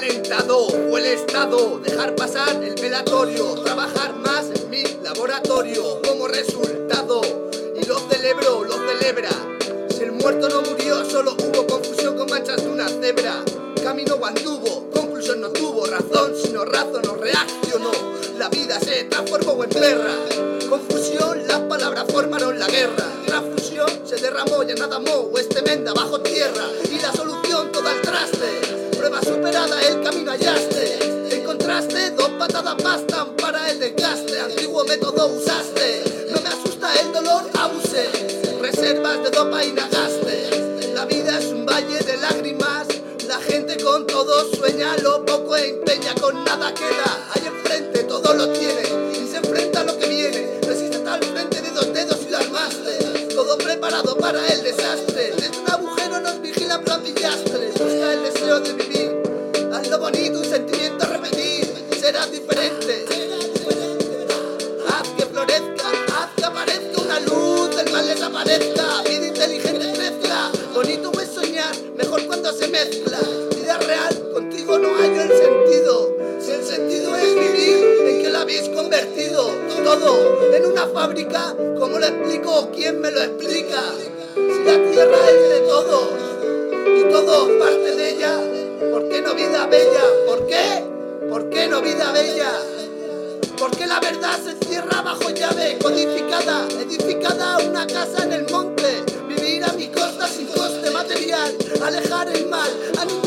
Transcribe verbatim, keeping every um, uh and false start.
calentado o el estado, dejar pasar el velatorio, trabajar más en mi laboratorio como resultado, y lo celebro, lo celebra. Si el muerto no murió, solo hubo confusión con manchas de una cebra. Camino o anduvo, conclusión no tuvo, razón sino razón no reaccionó. La vida se transformó en perra. Confusión, las palabras formaron la guerra. Transfusión se derramó y nada mo, es tremenda bajo tierra. Y la solución toda al traste. Prueba superada, el camino hallaste. Encontraste, dos patadas bastan para el desgaste. Antiguo método usaste. No me asusta el dolor, abusé. Reservas de dopa y nagaste. La vida es un valle de lágrimas. La gente con todo sueña, lo poco empeña, con nada queda. Ahí enfrente todo lo tiene y se enfrenta a lo que viene. Resiste al frente de dos dedos y lo armaste. Todo preparado para el desastre. Desde un agujero nos vigila plan pillastres. Busca el deseo de vivir. Hazlo bonito, un sentimiento a repetir. Será diferente. Haz que florezca, haz que aparezca una luz, el mal desaparezca. Vida inteligente crezca. Bonito es soñar, mejor cuando se mezcla. Vida real, contigo no hallo el sentido. Si el sentido es vivir, ¿en qué lo habéis convertido? Todo en una fábrica, ¿cómo lo explico? ¿Quién me lo explica? Si la tierra es de todos y todos parte de ella, ¿por qué no vida bella? ¿Por qué? ¿Por qué no vida bella? Porque la verdad se cierra bajo llave codificada, edificada una casa en el monte. Vivir a mi costa sin coste material, alejar el mal, animar